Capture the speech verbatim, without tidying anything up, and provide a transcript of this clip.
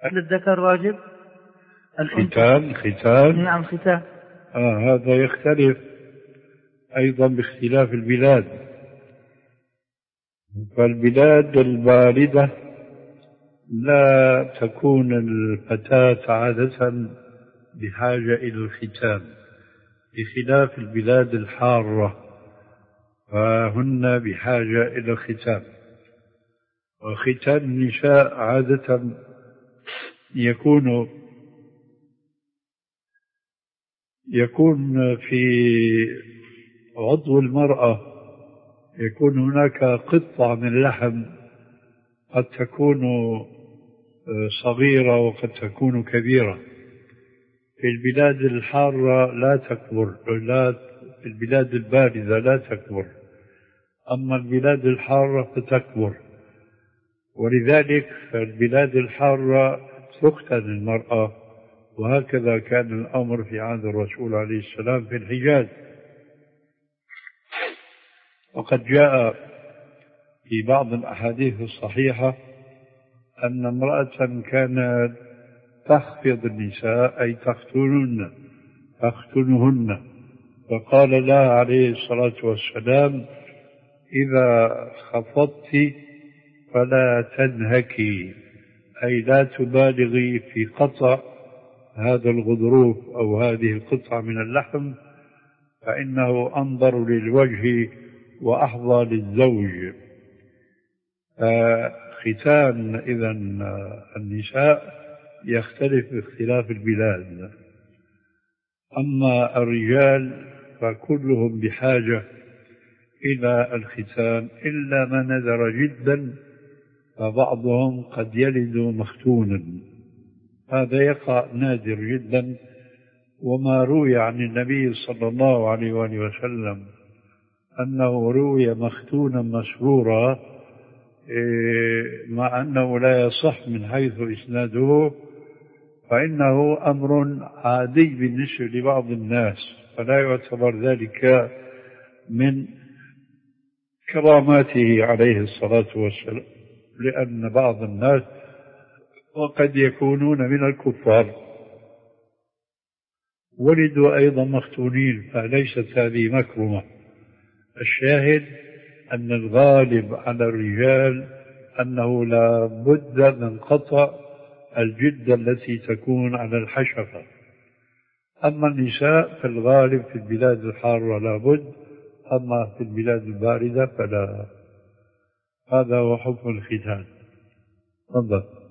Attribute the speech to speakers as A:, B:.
A: هل الذكر واجب؟
B: ختان ختان
A: نعم ختان.
B: آه هذا يختلف أيضا باختلاف البلاد. فالبلاد الباردة لا تكون الفتاة عادة بحاجة إلى الختان، بخلاف البلاد الحارة فهن بحاجة إلى الختان. وختان النساء عادة يكون يكون في عضو المرأة، يكون هناك قطعة من لحم قد تكون صغيرة وقد تكون كبيرة. في البلاد الحارة لا تكبر، لا في البلاد الباردة لا تكبر، أما البلاد الحارة فتكبر. ولذلك في البلاد الحارة تختن المرأة، وهكذا كان الأمر في عهد الرسول عليه السلام في الحجاز. وقد جاء في بعض الأحاديث الصحيحة أن امرأة كانت تخفض النساء أي تختنهن تختنهن فقال لها عليه الصلاة والسلام: إذا خفضت فلا تنهكي، أي لا تبالغي في قطع هذا الغضروف أو هذه القطعة من اللحم، فإنه أنظر للوجه وأحظى للزوج. ختان إذن النساء يختلف باختلاف البلاد. أما الرجال فكلهم بحاجة إلى الختان إلا ما نذر جدا، فبعضهم قد يلد مختونا، هذا يقع نادر جدا. وما روي عن النبي صلى الله عليه وآله وسلم أنه روي مختونا مسرورا، مع أنه لا يصح من حيث إسناده، فإنه أمر عادي بالنسبة لبعض الناس، فلا يعتبر ذلك من كراماته عليه الصلاة والسلام، لأن بعض الناس وقد يكونون من الكفار ولدوا أيضا مختونين، فليست هذه مكرمة. الشاهد أن الغالب على الرجال أنه لا بد من قطع الجدة التي تكون على الحشفة. أما النساء فالغالب في البلاد الحارة لا بد، أما في البلاد الباردة فلا. هذا هو حكم الختان. تفضل.